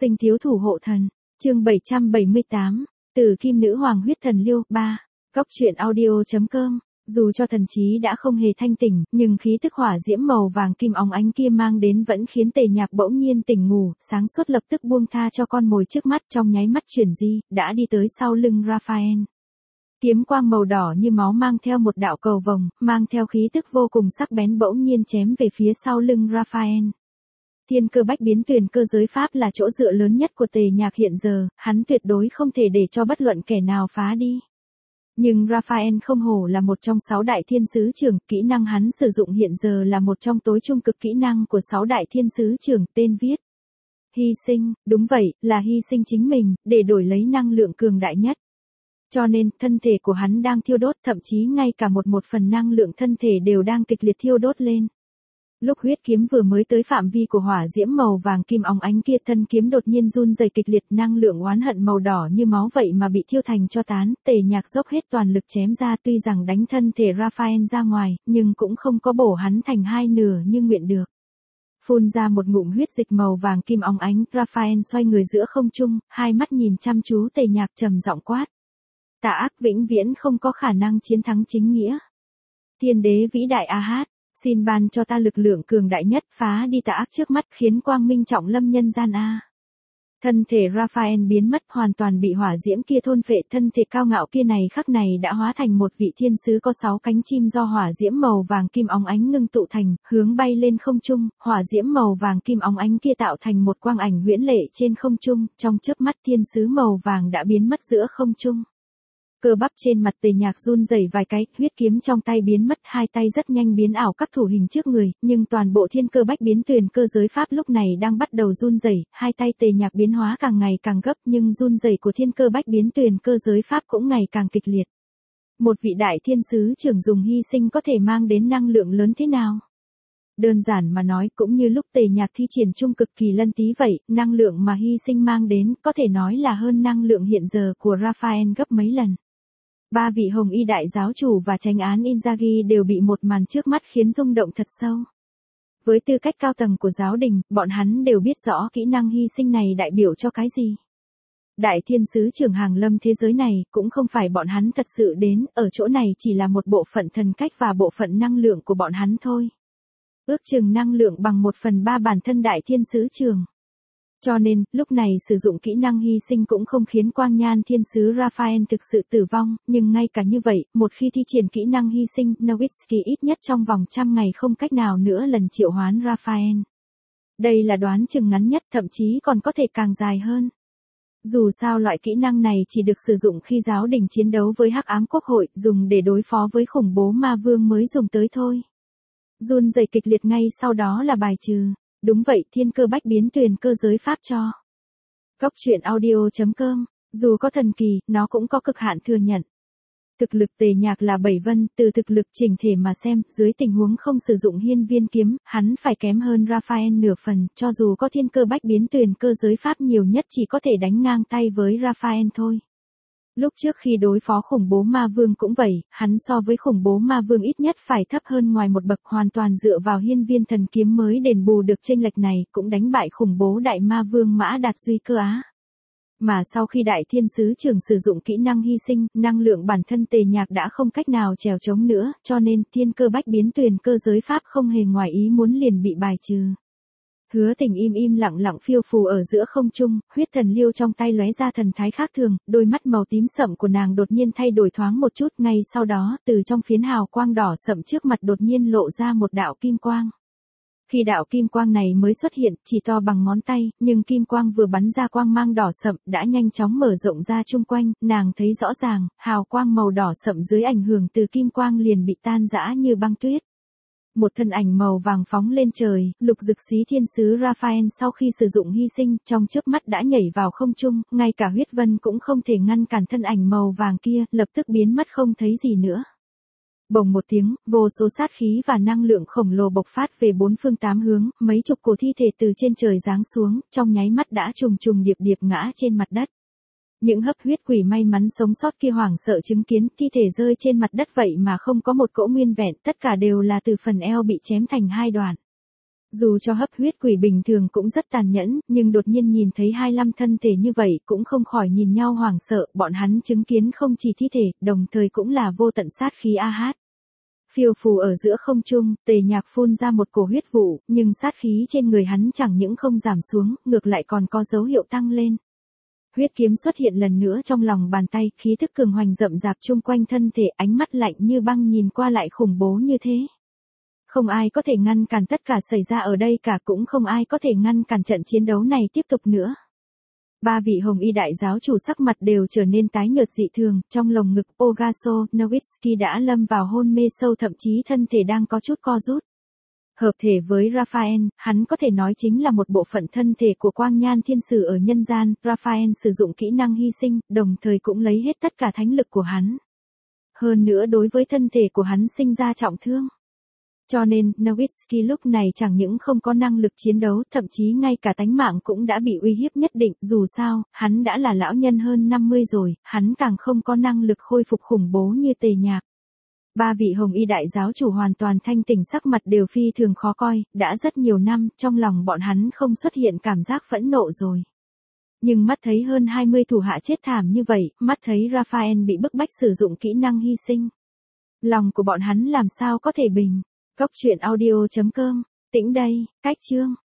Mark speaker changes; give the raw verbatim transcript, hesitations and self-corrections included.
Speaker 1: Sinh thiếu thủ hộ thần, chương bảy trăm bảy mươi tám, từ Kim Nữ Hoàng huyết thần liêu, ba. Góc truyện audio.com, dù cho thần trí đã không hề thanh tỉnh, nhưng khí tức hỏa diễm màu vàng kim óng ánh kia mang đến vẫn khiến Tề Nhạc bỗng nhiên tỉnh ngủ, sáng suốt lập tức buông tha cho con mồi trước mắt, trong nháy mắt chuyển di, đã đi tới sau lưng Raphael. Kiếm quang màu đỏ như máu mang theo một đạo cầu vồng, mang theo khí tức vô cùng sắc bén bỗng nhiên chém về phía sau lưng Raphael. Thiên cơ bách biến tuyền cơ giới pháp là chỗ dựa lớn nhất của Tề Nhạc hiện giờ, hắn tuyệt đối không thể để cho bất luận kẻ nào phá đi. Nhưng Raphael không hổ là một trong sáu đại thiên sứ trưởng, kỹ năng hắn sử dụng hiện giờ là một trong tối trung cực kỹ năng của sáu đại thiên sứ trưởng, tên viết. Hy sinh, đúng vậy, là hy sinh chính mình, để đổi lấy năng lượng cường đại nhất. Cho nên, thân thể của hắn đang thiêu đốt, thậm chí ngay cả một một phần năng lượng thân thể đều đang kịch liệt thiêu đốt lên. Lúc huyết kiếm vừa mới tới phạm vi của hỏa diễm màu vàng kim óng ánh kia, thân kiếm đột nhiên run rẩy kịch liệt, năng lượng oán hận màu đỏ như máu vậy mà bị thiêu thành tro tán. Tề Nhạc dốc hết toàn lực chém ra, tuy rằng đánh thân thể Raphael ra ngoài, nhưng cũng không có bổ hắn thành hai nửa như nguyện được. Phun ra một ngụm huyết dịch màu vàng kim óng ánh, Raphael xoay người giữa không trung, hai mắt nhìn chăm chú Tề Nhạc trầm giọng quát. Tà ác vĩnh viễn không có khả năng chiến thắng chính nghĩa. Thiên đế vĩ đại A Hát, xin ban cho ta lực lượng cường đại nhất, phá đi tà ác trước mắt, khiến quang minh trọng lâm nhân gian A. Thân thể Raphael biến mất, hoàn toàn bị hỏa diễm kia thôn phệ, thân thể cao ngạo kia này khắc này đã hóa thành một vị thiên sứ có sáu cánh chim do hỏa diễm màu vàng kim óng ánh ngưng tụ thành, hướng bay lên không trung, hỏa diễm màu vàng kim óng ánh kia tạo thành một quang ảnh huyễn lệ trên không trung, trong chớp mắt thiên sứ màu vàng đã biến mất giữa không trung. Cơ bắp trên mặt Tề Nhạc run rẩy vài cái, huyết kiếm trong tay biến mất, hai tay rất nhanh biến ảo các thủ hình trước người, nhưng toàn bộ thiên cơ bách biến tuyền cơ giới pháp lúc này đang bắt đầu run rẩy, hai tay Tề Nhạc biến hóa càng ngày càng gấp, nhưng run rẩy của thiên cơ bách biến tuyền cơ giới pháp cũng ngày càng kịch liệt. Một vị đại thiên sứ trưởng dùng hy sinh có thể mang đến năng lượng lớn thế nào? Đơn giản mà nói, cũng như lúc Tề Nhạc thi triển trung cực kỳ lân tí vậy, năng lượng mà hy sinh mang đến có thể nói là hơn năng lượng hiện giờ của Raphael gấp mấy lần. Ba vị hồng y đại giáo chủ và chánh án Inzaghi đều bị một màn trước mắt khiến rung động thật sâu. Với tư cách cao tầng của giáo đình, bọn hắn đều biết rõ kỹ năng hy sinh này đại biểu cho cái gì. Đại thiên sứ trưởng hàng lâm thế giới này cũng không phải bọn hắn thật sự đến, ở chỗ này chỉ là một bộ phận thần cách và bộ phận năng lượng của bọn hắn thôi. Ước chừng năng lượng bằng một phần ba bản thân đại thiên sứ trưởng. Cho nên, lúc này sử dụng kỹ năng hy sinh cũng không khiến quang nhan thiên sứ Raphael thực sự tử vong, nhưng ngay cả như vậy, một khi thi triển kỹ năng hy sinh, Nowitzki ít nhất trong vòng trăm ngày không cách nào nữa lần triệu hoán Raphael. Đây là đoán chừng ngắn nhất, thậm chí còn có thể càng dài hơn. Dù sao loại kỹ năng này chỉ được sử dụng khi giáo đình chiến đấu với Hắc Ám Quốc hội, dùng để đối phó với khủng bố ma vương mới dùng tới thôi. Run rẩy kịch liệt ngay sau đó là bài trừ. Đúng vậy, thiên cơ bách biến tuyền cơ giới pháp cho. Góc truyện audio.com, dù có thần kỳ, nó cũng có cực hạn thừa nhận. Thực lực Tề Nhạc là bảy vân, từ thực lực chỉnh thể mà xem, dưới tình huống không sử dụng hiên viên kiếm, hắn phải kém hơn Raphael nửa phần, cho dù có thiên cơ bách biến tuyền cơ giới pháp nhiều nhất chỉ có thể đánh ngang tay với Raphael thôi. Lúc trước khi đối phó khủng bố ma vương cũng vậy, hắn so với khủng bố ma vương ít nhất phải thấp hơn ngoài một bậc, hoàn toàn dựa vào hiên viên thần kiếm mới đền bù được chênh lệch này, cũng đánh bại khủng bố đại ma vương Mã Đạt Duy Cơ Á. Mà sau khi đại thiên sứ trưởng sử dụng kỹ năng hy sinh, năng lượng bản thân Tề Nhạc đã không cách nào trèo chống nữa, cho nên thiên cơ bách biến tuyền cơ giới pháp không hề ngoài ý muốn liền bị bài trừ. Hứa Tình im im lặng lặng phiêu phù ở giữa không trung, huyết thần liêu trong tay lóe ra thần thái khác thường, đôi mắt màu tím sậm của nàng đột nhiên thay đổi thoáng một chút, ngay sau đó, từ trong phiến hào quang đỏ sậm trước mặt đột nhiên lộ ra một đạo kim quang. Khi đạo kim quang này mới xuất hiện, chỉ to bằng ngón tay, nhưng kim quang vừa bắn ra quang mang đỏ sậm, đã nhanh chóng mở rộng ra chung quanh, nàng thấy rõ ràng, hào quang màu đỏ sậm dưới ảnh hưởng từ kim quang liền bị tan rã như băng tuyết. Một thân ảnh màu vàng phóng lên trời, lục dực xí thiên sứ Raphael sau khi sử dụng hy sinh, trong chớp mắt đã nhảy vào không trung, ngay cả huyết vân cũng không thể ngăn cản thân ảnh màu vàng kia, lập tức biến mất không thấy gì nữa. Bồng một tiếng, vô số sát khí và năng lượng khổng lồ bộc phát về bốn phương tám hướng, mấy chục cổ thi thể từ trên trời giáng xuống, trong nháy mắt đã trùng trùng điệp điệp ngã trên mặt đất. Những hấp huyết quỷ may mắn sống sót kia hoảng sợ chứng kiến thi thể rơi trên mặt đất vậy mà không có một cỗ nguyên vẹn, tất cả đều là từ phần eo bị chém thành hai đoạn. Dù cho hấp huyết quỷ bình thường cũng rất tàn nhẫn, nhưng đột nhiên nhìn thấy hai lăm thân thể như vậy cũng không khỏi nhìn nhau hoảng sợ, bọn hắn chứng kiến không chỉ thi thể, đồng thời cũng là vô tận sát khí a hát. Phiêu phù ở giữa không trung, Tề Nhạc phun ra một cổ huyết vụ, nhưng sát khí trên người hắn chẳng những không giảm xuống, ngược lại còn có dấu hiệu tăng lên. Huyết kiếm xuất hiện lần nữa trong lòng bàn tay, khí thức cường hoành rậm rạp chung quanh thân thể, ánh mắt lạnh như băng nhìn qua lại khủng bố như thế. Không ai có thể ngăn cản tất cả xảy ra ở đây cả, cũng không ai có thể ngăn cản trận chiến đấu này tiếp tục nữa. Ba vị hồng y đại giáo chủ sắc mặt đều trở nên tái nhợt dị thường, trong lồng ngực Ogaso Nowitzki đã lâm vào hôn mê sâu, thậm chí thân thể đang có chút co rút. Hợp thể với Raphael, hắn có thể nói chính là một bộ phận thân thể của Quang Nhan Thiên Sử ở nhân gian. Raphael sử dụng kỹ năng hy sinh, đồng thời cũng lấy hết tất cả thánh lực của hắn. Hơn nữa đối với thân thể của hắn sinh ra trọng thương. Cho nên, Nowitzki lúc này chẳng những không có năng lực chiến đấu, thậm chí ngay cả tánh mạng cũng đã bị uy hiếp nhất định, dù sao, hắn đã là lão nhân hơn năm mươi rồi, hắn càng không có năng lực khôi phục khủng bố như Tề Nhạc. Ba vị hồng y đại giáo chủ hoàn toàn thanh tỉnh, sắc mặt đều phi thường khó coi, đã rất nhiều năm, trong lòng bọn hắn không xuất hiện cảm giác phẫn nộ rồi. Nhưng mắt thấy hơn hai mươi thủ hạ chết thảm như vậy, mắt thấy Raphael bị bức bách sử dụng kỹ năng hy sinh. Lòng của bọn hắn làm sao có thể bình. Cốc truyện audio chấm com, tĩnh đây, cách chương.